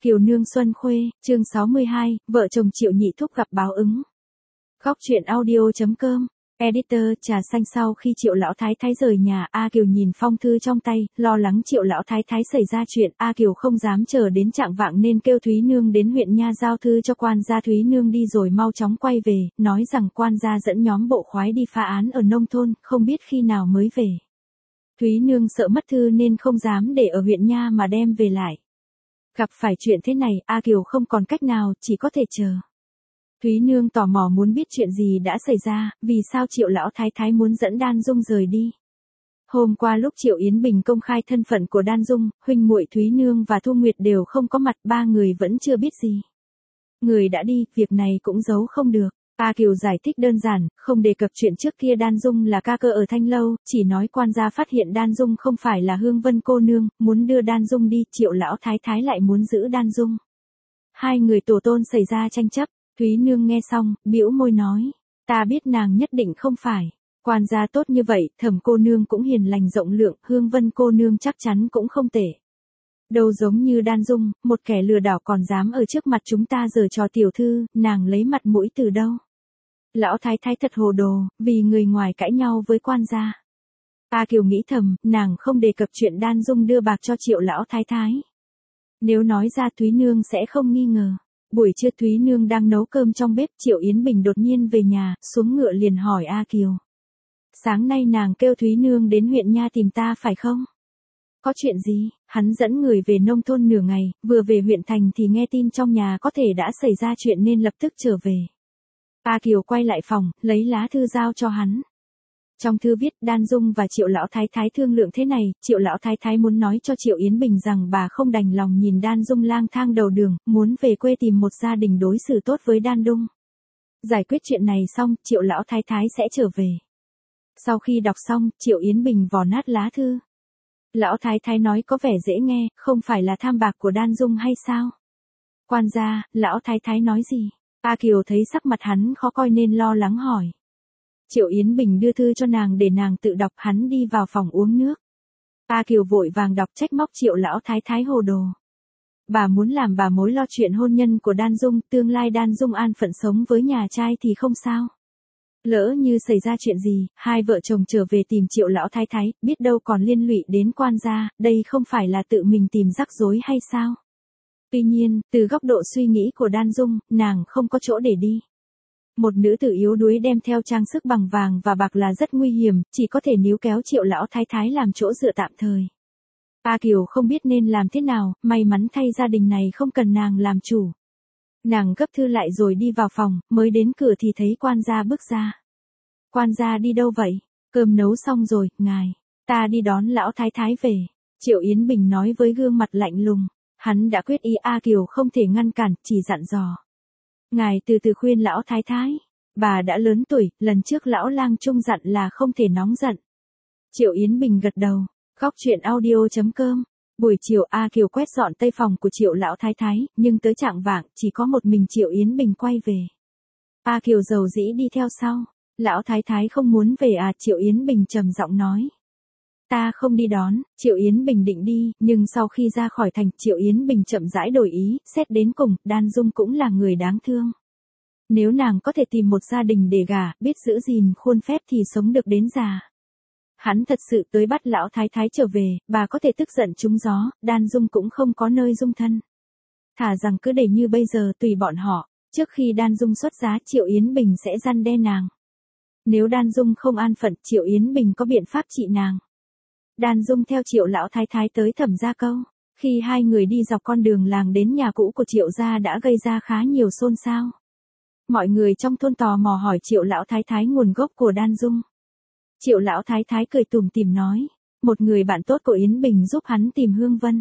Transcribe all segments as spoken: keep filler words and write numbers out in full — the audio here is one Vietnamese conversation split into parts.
Kiều Nương Xuân Khuê, chương sáu mươi hai, vợ chồng Triệu Nhị Thúc gặp báo ứng. Góc truyện audio.com, editor. Trà xanh. Sau khi Triệu Lão Thái Thái rời nhà, A Kiều nhìn phong thư trong tay, lo lắng Triệu Lão Thái Thái xảy ra chuyện, A Kiều không dám chờ đến trạng vạng nên kêu Thúy Nương đến huyện nha giao thư cho quan gia. Thúy Nương đi rồi mau chóng quay về, nói rằng quan gia dẫn nhóm bộ khoái đi phá án ở nông thôn, không biết khi nào mới về. Thúy Nương sợ mất thư nên không dám để ở huyện nha mà đem về lại. Gặp phải chuyện thế này, A Kiều không còn cách nào, chỉ có thể chờ. Thúy Nương tò mò muốn biết chuyện gì đã xảy ra, vì sao Triệu Lão Thái Thái muốn dẫn Đan Dung rời đi. Hôm qua lúc Triệu Yến Bình công khai thân phận của Đan Dung, huynh muội Thúy Nương và Thu Nguyệt đều không có mặt, ba người vẫn chưa biết gì. Người đã đi, việc này cũng giấu không được. A Kiều giải thích đơn giản, không đề cập chuyện trước kia Đan Dung là ca cơ ở Thanh Lâu, chỉ nói quan gia phát hiện Đan Dung không phải là Hương Vân cô nương, muốn đưa Đan Dung đi, Triệu Lão Thái Thái lại muốn giữ Đan Dung. Hai người tổ tôn xảy ra tranh chấp, Thúy Nương nghe xong, bĩu môi nói, ta biết nàng nhất định không phải. Quan gia tốt như vậy, Thẩm cô nương cũng hiền lành rộng lượng, Hương Vân cô nương chắc chắn cũng không tệ. Đâu giống như Đan Dung, một kẻ lừa đảo còn dám ở trước mặt chúng ta giở trò tiểu thư, nàng lấy mặt mũi từ đâu. Lão Thái Thái thật hồ đồ, vì người ngoài cãi nhau với quan gia. A Kiều nghĩ thầm, nàng không đề cập chuyện Đan Dung đưa bạc cho Triệu Lão Thái Thái. Nếu nói ra Thúy Nương sẽ không nghi ngờ. Buổi trưa Thúy Nương đang nấu cơm trong bếp, Triệu Yến Bình đột nhiên về nhà, xuống ngựa liền hỏi A Kiều. Sáng nay nàng kêu Thúy Nương đến huyện nha tìm ta phải không? Có chuyện gì? Hắn dẫn người về nông thôn nửa ngày, vừa về huyện thành thì nghe tin trong nhà có thể đã xảy ra chuyện nên lập tức trở về. A Kiều quay lại phòng, lấy lá thư giao cho hắn. Trong thư viết Đan Dung và Triệu Lão Thái Thái thương lượng thế này, Triệu Lão Thái Thái muốn nói cho Triệu Yến Bình rằng bà không đành lòng nhìn Đan Dung lang thang đầu đường, muốn về quê tìm một gia đình đối xử tốt với Đan Dung. Giải quyết chuyện này xong, Triệu Lão Thái Thái sẽ trở về. Sau khi đọc xong, Triệu Yến Bình vò nát lá thư. Lão Thái Thái nói có vẻ dễ nghe, không phải là tham bạc của Đan Dung hay sao? Quan gia, Lão Thái Thái nói gì? A Kiều thấy sắc mặt hắn khó coi nên lo lắng hỏi. Triệu Yến Bình đưa thư cho nàng để nàng tự đọc, hắn đi vào phòng uống nước. A Kiều vội vàng đọc trách móc Triệu Lão Thái Thái hồ đồ. Bà muốn làm bà mối lo chuyện hôn nhân của Đan Dung, tương lai Đan Dung an phận sống với nhà trai thì không sao. Lỡ như xảy ra chuyện gì, hai vợ chồng trở về tìm Triệu Lão Thái Thái, biết đâu còn liên lụy đến quan gia, đây không phải là tự mình tìm rắc rối hay sao? Tuy nhiên, từ góc độ suy nghĩ của Đan Dung, nàng không có chỗ để đi. Một nữ tử yếu đuối đem theo trang sức bằng vàng và bạc là rất nguy hiểm, chỉ có thể níu kéo Triệu Lão Thái Thái làm chỗ dựa tạm thời. A Kiều không biết nên làm thế nào, may mắn thay gia đình này không cần nàng làm chủ. Nàng gấp thư lại rồi đi vào phòng, mới đến cửa thì thấy quan gia bước ra. Quan gia đi đâu vậy? Cơm nấu xong rồi, ngài. Ta đi đón Lão Thái Thái về. Triệu Yến Bình nói với gương mặt lạnh lùng. Hắn đã quyết ý, A Kiều không thể ngăn cản, chỉ dặn dò. Ngài từ từ khuyên Lão Thái Thái. Bà đã lớn tuổi, lần trước Lão lang trung dặn là không thể nóng giận. Triệu Yến Bình gật đầu. Góc truyện audio.com. Buổi chiều A Kiều quét dọn tây phòng của Triệu Lão Thái Thái, nhưng tới trạng vạng, chỉ có một mình Triệu Yến Bình quay về. A Kiều dầu dĩ đi theo sau. Lão Thái Thái không muốn về à? Triệu Yến Bình trầm giọng nói. Ta không đi đón. Triệu Yến Bình định đi, nhưng sau khi ra khỏi thành, Triệu Yến Bình chậm rãi đổi ý, xét đến cùng, Đan Dung cũng là người đáng thương. Nếu nàng có thể tìm một gia đình để gả, biết giữ gìn khuôn phép thì sống được đến già. Hắn thật sự tới bắt Lão Thái Thái trở về, bà có thể tức giận trúng gió, Đan Dung cũng không có nơi dung thân. Thà rằng cứ để như bây giờ tùy bọn họ, trước khi Đan Dung xuất giá Triệu Yến Bình sẽ răn đe nàng. Nếu Đan Dung không an phận, Triệu Yến Bình có biện pháp trị nàng. Đan Dung theo Triệu Lão Thái Thái tới Thẩm gia câu. Khi hai người đi dọc con đường làng đến nhà cũ của Triệu gia đã gây ra khá nhiều xôn xao. Mọi người trong thôn tò mò hỏi Triệu Lão Thái Thái nguồn gốc của Đan Dung. Triệu Lão Thái Thái cười tủm tỉm nói, một người bạn tốt của Yến Bình giúp hắn tìm Hương Vân.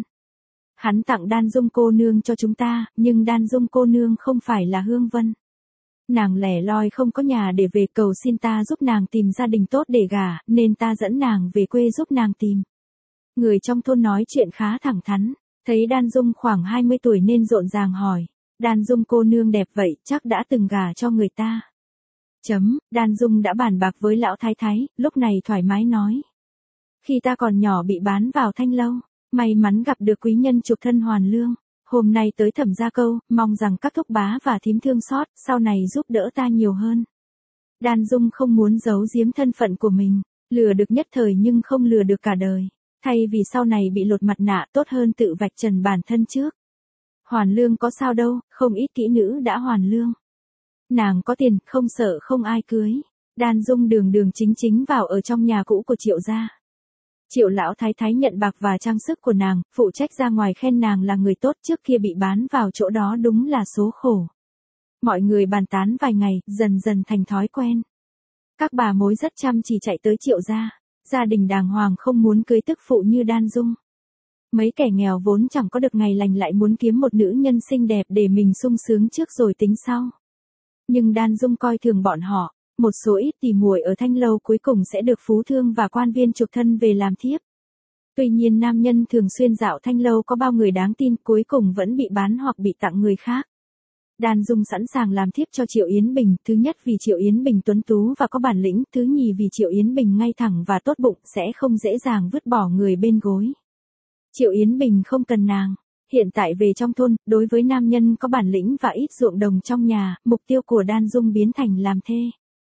Hắn tặng Đan Dung cô nương cho chúng ta, nhưng Đan Dung cô nương không phải là Hương Vân. Nàng lẻ loi không có nhà để về, cầu xin ta giúp nàng tìm gia đình tốt để gả, nên ta dẫn nàng về quê giúp nàng tìm. Người trong thôn nói chuyện khá thẳng thắn, thấy Đan Dung khoảng hai mươi tuổi nên rộn ràng hỏi, Đan Dung cô nương đẹp vậy, chắc đã từng gả cho người ta. Chấm, Đan Dung đã bàn bạc với Lão Thái Thái, lúc này thoải mái nói. Khi ta còn nhỏ bị bán vào Thanh Lâu, may mắn gặp được quý nhân chuộc thân hoàn lương. Hôm nay tới Thẩm gia câu, mong rằng các thúc bá và thím thương xót, sau này giúp đỡ ta nhiều hơn. Đan Dung không muốn giấu giếm thân phận của mình, lừa được nhất thời nhưng không lừa được cả đời. Thay vì sau này bị lột mặt nạ, tốt hơn tự vạch trần bản thân trước. Hoàn lương có sao đâu, không ít kỹ nữ đã hoàn lương. Nàng có tiền, không sợ không ai cưới. Đan Dung đường đường chính chính vào ở trong nhà cũ của Triệu gia. Triệu lão thái thái nhận bạc và trang sức của nàng, phụ trách ra ngoài khen nàng là người tốt, trước kia bị bán vào chỗ đó đúng là số khổ. Mọi người bàn tán vài ngày, dần dần thành thói quen. Các bà mối rất chăm chỉ chạy tới Triệu gia. Gia đình đàng hoàng không muốn cưới tức phụ như Đan Dung. Mấy kẻ nghèo vốn chẳng có được ngày lành lại muốn kiếm một nữ nhân xinh đẹp để mình sung sướng trước rồi tính sau. Nhưng Đan Dung coi thường bọn họ, một số ít tỉ muội ở Thanh Lâu cuối cùng sẽ được phú thương và quan viên chuộc thân về làm thiếp. Tuy nhiên nam nhân thường xuyên dạo Thanh Lâu có bao người đáng tin cuối cùng vẫn bị bán hoặc bị tặng người khác. Đan Dung sẵn sàng làm thiếp cho Triệu Yến Bình, thứ nhất vì Triệu Yến Bình tuấn tú và có bản lĩnh, thứ nhì vì Triệu Yến Bình ngay thẳng và tốt bụng sẽ không dễ dàng vứt bỏ người bên gối. Triệu Yến Bình không cần nàng. Hiện tại về trong thôn, đối với nam nhân có bản lĩnh và ít ruộng đồng trong nhà, mục tiêu của Đan Dung biến thành làm thê.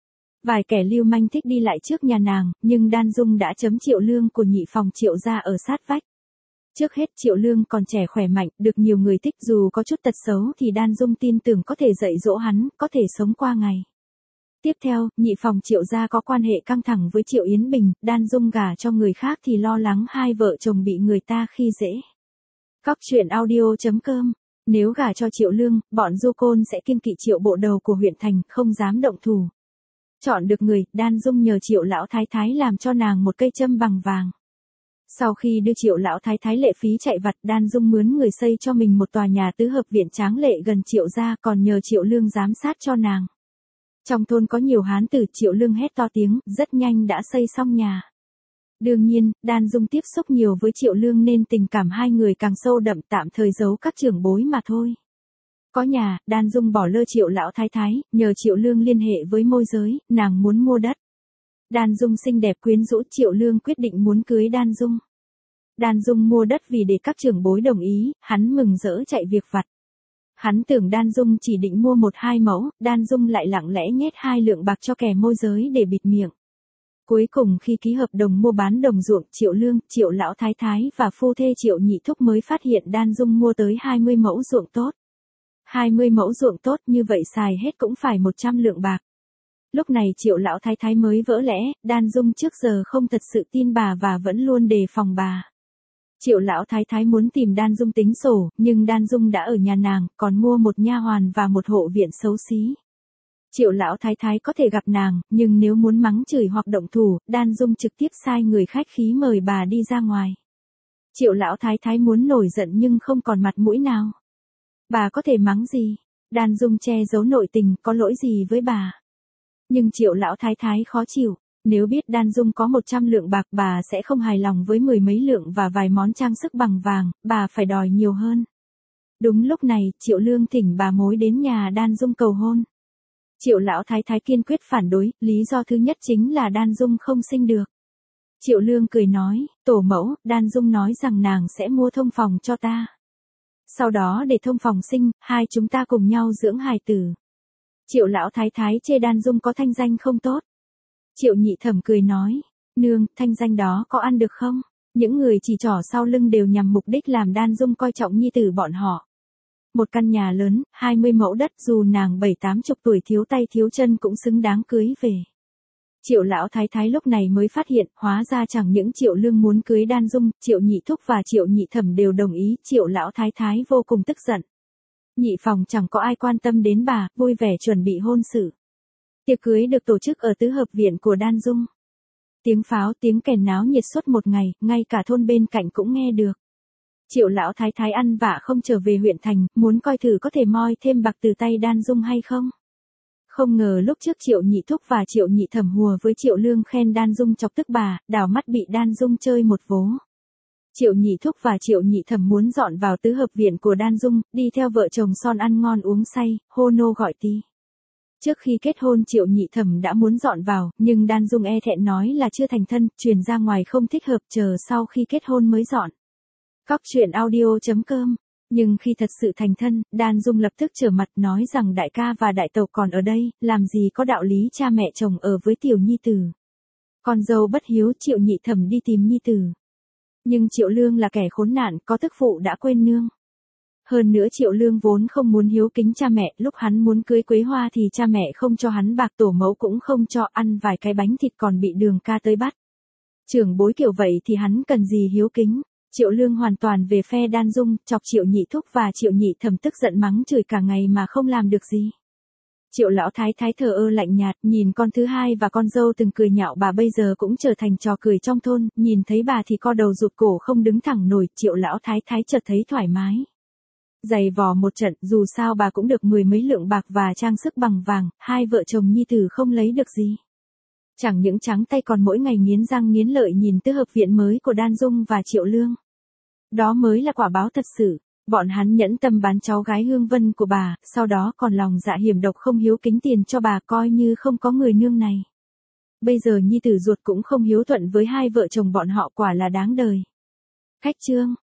Vài kẻ lưu manh thích đi lại trước nhà nàng, nhưng Đan Dung đã chấm Triệu Lương của nhị phòng Triệu gia ở sát vách. Trước hết Triệu Lương còn trẻ khỏe mạnh, được nhiều người thích, dù có chút tật xấu thì Đan Dung tin tưởng có thể dạy dỗ hắn, có thể sống qua ngày. Tiếp theo, nhị phòng Triệu gia có quan hệ căng thẳng với Triệu Yến Bình, Đan Dung gả cho người khác thì lo lắng hai vợ chồng bị người ta khi dễ. Cóc truyện audio chấm com. Nếu gả cho Triệu Lương, bọn du côn sẽ kiêng kỵ Triệu bộ đầu của huyện thành, không dám động thủ. Chọn được người, Đan Dung nhờ Triệu lão thái thái làm cho nàng một cây châm bằng vàng. Sau khi đưa Triệu lão thái thái lệ phí chạy vặt, Đan Dung mướn người xây cho mình một tòa nhà tứ hợp viện tráng lệ gần Triệu gia, còn nhờ Triệu Lương giám sát cho nàng. Trong thôn có nhiều hán tử, Triệu Lương hét to tiếng, rất nhanh đã xây xong nhà. Đương nhiên, Đan Dung tiếp xúc nhiều với Triệu Lương nên tình cảm hai người càng sâu đậm, tạm thời giấu các trưởng bối mà thôi. Có nhà, Đan Dung bỏ lơ Triệu lão thái thái, nhờ Triệu Lương liên hệ với môi giới, nàng muốn mua đất. Đan Dung xinh đẹp quyến rũ, Triệu Lương quyết định muốn cưới Đan Dung. Đan Dung mua đất vì để các trưởng bối đồng ý, hắn mừng rỡ chạy việc vặt. Hắn tưởng Đan Dung chỉ định mua một hai mẫu, Đan Dung lại lặng lẽ nhét hai lượng bạc cho kẻ môi giới để bịt miệng. Cuối cùng khi ký hợp đồng mua bán đồng ruộng, Triệu Lương, Triệu lão thái thái và phu thê Triệu nhị thúc mới phát hiện Đan Dung mua tới hai mươi mẫu ruộng tốt. hai mươi mẫu ruộng tốt như vậy xài hết cũng phải một trăm lượng bạc. Lúc này Triệu lão thái thái mới vỡ lẽ, Đan Dung trước giờ không thật sự tin bà và vẫn luôn đề phòng bà. Triệu lão thái thái muốn tìm Đan Dung tính sổ, nhưng Đan Dung đã ở nhà nàng, còn mua một nha hoàn và một hộ viện xấu xí. Triệu lão thái thái có thể gặp nàng, nhưng nếu muốn mắng chửi hoặc động thủ, Đan Dung trực tiếp sai người khách khí mời bà đi ra ngoài. Triệu lão thái thái muốn nổi giận nhưng không còn mặt mũi nào. Bà có thể mắng gì? Đan Dung che giấu nội tình, có lỗi gì với bà? Nhưng Triệu lão thái thái khó chịu. Nếu biết Đan Dung có một trăm lượng bạc, bà sẽ không hài lòng với mười mấy lượng và vài món trang sức bằng vàng, bà phải đòi nhiều hơn. Đúng lúc này, Triệu Lương thỉnh bà mối đến nhà Đan Dung cầu hôn. Triệu lão thái thái kiên quyết phản đối, lý do thứ nhất chính là Đan Dung không sinh được. Triệu Lương cười nói, tổ mẫu, Đan Dung nói rằng nàng sẽ mua thông phòng cho ta. Sau đó để thông phòng sinh, hai chúng ta cùng nhau dưỡng hài tử. Triệu lão thái thái chê Đan Dung có thanh danh không tốt. Triệu nhị thẩm cười nói, nương, thanh danh đó có ăn được không? Những người chỉ trỏ sau lưng đều nhằm mục đích làm Đan Dung coi trọng nhi tử bọn họ. Một căn nhà lớn, hai mươi mẫu đất, dù nàng bảy tám chục tuổi thiếu tay thiếu chân cũng xứng đáng cưới về. Triệu lão thái thái lúc này mới phát hiện, hóa ra chẳng những Triệu Lương muốn cưới Đan Dung, Triệu nhị thúc và Triệu nhị thẩm đều đồng ý, Triệu lão thái thái vô cùng tức giận. Nhị phòng chẳng có ai quan tâm đến bà, vui vẻ chuẩn bị hôn sự. Tiệc cưới được tổ chức ở tứ hợp viện của Đan Dung. Tiếng pháo, tiếng kèn náo nhiệt suốt một ngày, ngay cả thôn bên cạnh cũng nghe được. Triệu lão thái thái ăn vạ không trở về huyện thành, muốn coi thử có thể moi thêm bạc từ tay Đan Dung hay không. Không ngờ lúc trước Triệu nhị thúc và Triệu nhị thẩm hùa với Triệu Lương khen Đan Dung chọc tức bà, đảo mắt bị Đan Dung chơi một vố. Triệu nhị thúc và Triệu nhị thẩm muốn dọn vào tứ hợp viện của Đan Dung, đi theo vợ chồng son ăn ngon uống say, hô nô gọi tì. Trước khi kết hôn Triệu nhị thẩm đã muốn dọn vào, nhưng Đan Dung e thẹn nói là chưa thành thân, truyền ra ngoài không thích hợp, chờ sau khi kết hôn mới dọn. Cóc truyện audio chấm com Nhưng khi thật sự thành thân, Đan Dung lập tức trở mặt nói rằng đại ca và đại tẩu còn ở đây, làm gì có đạo lý cha mẹ chồng ở với tiểu nhi tử. Con dâu bất hiếu Triệu Nhị Thẩm đi tìm nhi tử. Nhưng Triệu Lương là kẻ khốn nạn, có tức phụ đã quên nương. Hơn nữa Triệu Lương vốn không muốn hiếu kính cha mẹ, lúc hắn muốn cưới Quế Hoa thì cha mẹ không cho hắn bạc, tổ mẫu cũng không cho, ăn vài cái bánh thịt còn bị Đường ca tới bắt. Trưởng bối kiểu vậy thì hắn cần gì hiếu kính. Triệu Lương hoàn toàn về phe Đan Dung, chọc Triệu Nhị Thúc và Triệu Nhị Thẩm tức giận mắng chửi cả ngày mà không làm được gì. Triệu lão thái thái thờ ơ lạnh nhạt, nhìn con thứ hai và con dâu từng cười nhạo bà bây giờ cũng trở thành trò cười trong thôn, nhìn thấy bà thì co đầu rụt cổ không đứng thẳng nổi, Triệu lão thái thái chợt thấy thoải mái. Giày vò một trận, dù sao bà cũng được mười mấy lượng bạc và trang sức bằng vàng, hai vợ chồng nhi tử không lấy được gì. Chẳng những trắng tay còn mỗi ngày nghiến răng nghiến lợi nhìn tứ hợp viện mới của Đan Dung và Triệu Lương. Đó mới là quả báo thật sự. Bọn hắn nhẫn tâm bán cháu gái Hương Vân của bà, sau đó còn lòng dạ hiểm độc không hiếu kính tiền cho bà, coi như không có người nương này. Bây giờ nhi tử ruột cũng không hiếu thuận với hai vợ chồng bọn họ, quả là đáng đời. Khách trương.